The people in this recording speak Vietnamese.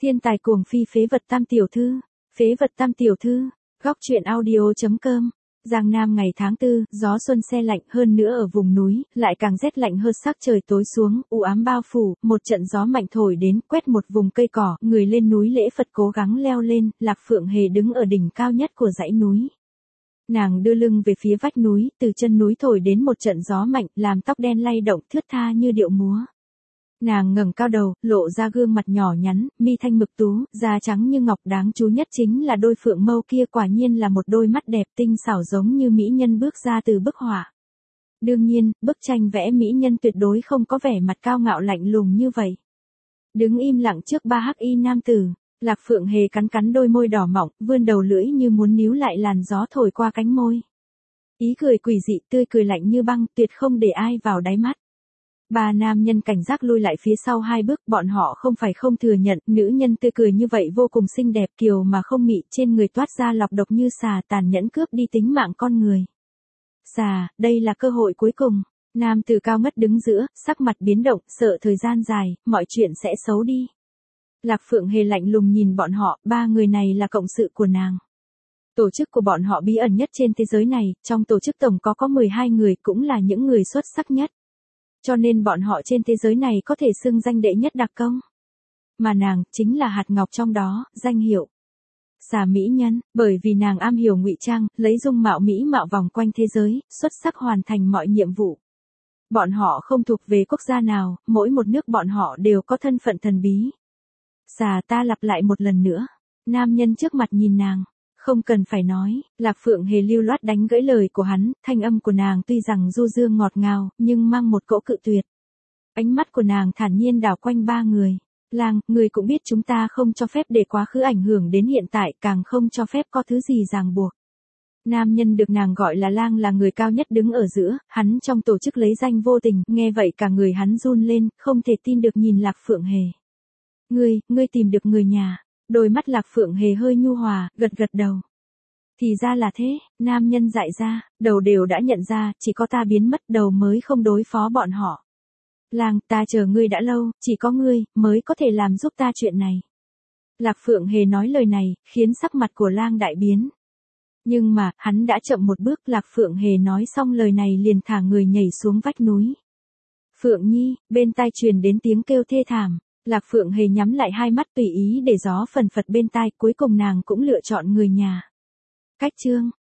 Thiên tài cuồng phi phế vật tam tiểu thư. Phế vật tam tiểu thư. Góc truyện audio.com. Giang Nam ngày tháng 4, gió xuân se lạnh hơn nữa ở vùng núi, lại càng rét lạnh hơn, sắc trời tối xuống, u ám bao phủ, một trận gió mạnh thổi đến, quét một vùng cây cỏ, người lên núi lễ Phật cố gắng leo lên, Lạc Phượng Hề đứng ở đỉnh cao nhất của dãy núi. Nàng đưa lưng về phía vách núi, từ chân núi thổi đến một trận gió mạnh, làm tóc đen lay động thướt tha như điệu múa. Nàng ngẩng cao đầu, lộ ra gương mặt nhỏ nhắn, mi thanh mực tú, da trắng như ngọc, đáng chú nhất chính là đôi phượng mâu kia, quả nhiên là một đôi mắt đẹp tinh xảo giống như mỹ nhân bước ra từ bức họa. Đương nhiên, bức tranh vẽ mỹ nhân tuyệt đối không có vẻ mặt cao ngạo lạnh lùng như vậy. Đứng im lặng trước ba hắc y nam tử, Lạc Phượng Hề cắn cắn đôi môi đỏ mọng, vươn đầu lưỡi như muốn níu lại làn gió thổi qua cánh môi. Ý cười quỷ dị, tươi cười lạnh như băng, tuyệt không để ai vào đáy mắt. Ba nam nhân cảnh giác lui lại phía sau hai bước, bọn họ không phải không thừa nhận, nữ nhân tươi cười như vậy vô cùng xinh đẹp, kiều mà không mị, trên người toát ra lọc độc như xà, tàn nhẫn cướp đi tính mạng con người. Xà, đây là cơ hội cuối cùng. Nam tử cao ngất đứng giữa, sắc mặt biến động, sợ thời gian dài, mọi chuyện sẽ xấu đi. Lạc Phượng Hề lạnh lùng nhìn bọn họ, ba người này là cộng sự của nàng. Tổ chức của bọn họ bí ẩn nhất trên thế giới này, trong tổ chức tổng có 12 người, cũng là những người xuất sắc nhất. Cho nên bọn họ trên thế giới này có thể xưng danh đệ nhất đặc công. Mà nàng, chính là hạt ngọc trong đó, danh hiệu xà mỹ nhân, bởi vì nàng am hiểu ngụy trang, lấy dung mạo mỹ mạo vòng quanh thế giới, xuất sắc hoàn thành mọi nhiệm vụ. Bọn họ không thuộc về quốc gia nào, mỗi một nước bọn họ đều có thân phận thần bí. Xà, ta lặp lại một lần nữa. Nam nhân trước mặt nhìn nàng. Không cần phải nói, Lạc Phượng Hề lưu loát đánh gãy lời của hắn, thanh âm của nàng tuy rằng du dương ngọt ngào, nhưng mang một cỗ cự tuyệt. Ánh mắt của nàng thản nhiên đảo quanh ba người. Lang, người cũng biết chúng ta không cho phép để quá khứ ảnh hưởng đến hiện tại, càng không cho phép có thứ gì ràng buộc. Nam nhân được nàng gọi là Lang là người cao nhất đứng ở giữa, hắn trong tổ chức lấy danh vô tình, nghe vậy cả người hắn run lên, không thể tin được nhìn Lạc Phượng Hề. Ngươi tìm được người nhà. Đôi mắt Lạc Phượng Hề hơi nhu hòa, gật gật đầu. Thì ra là thế, nam nhân dại ra, đầu đều đã nhận ra, chỉ có ta biến mất đầu mới không đối phó bọn họ. Lang, ta chờ ngươi đã lâu, chỉ có ngươi, mới có thể làm giúp ta chuyện này. Lạc Phượng Hề nói lời này, khiến sắc mặt của Lang đại biến. Nhưng mà, hắn đã chậm một bước, Lạc Phượng Hề nói xong lời này liền thả người nhảy xuống vách núi. Phượng Nhi, bên tai truyền đến tiếng kêu thê thảm. Lạc Phượng Hề nhắm lại hai mắt tùy ý để gió phần phật bên tai, cuối cùng nàng cũng lựa chọn người nhà. Cách chương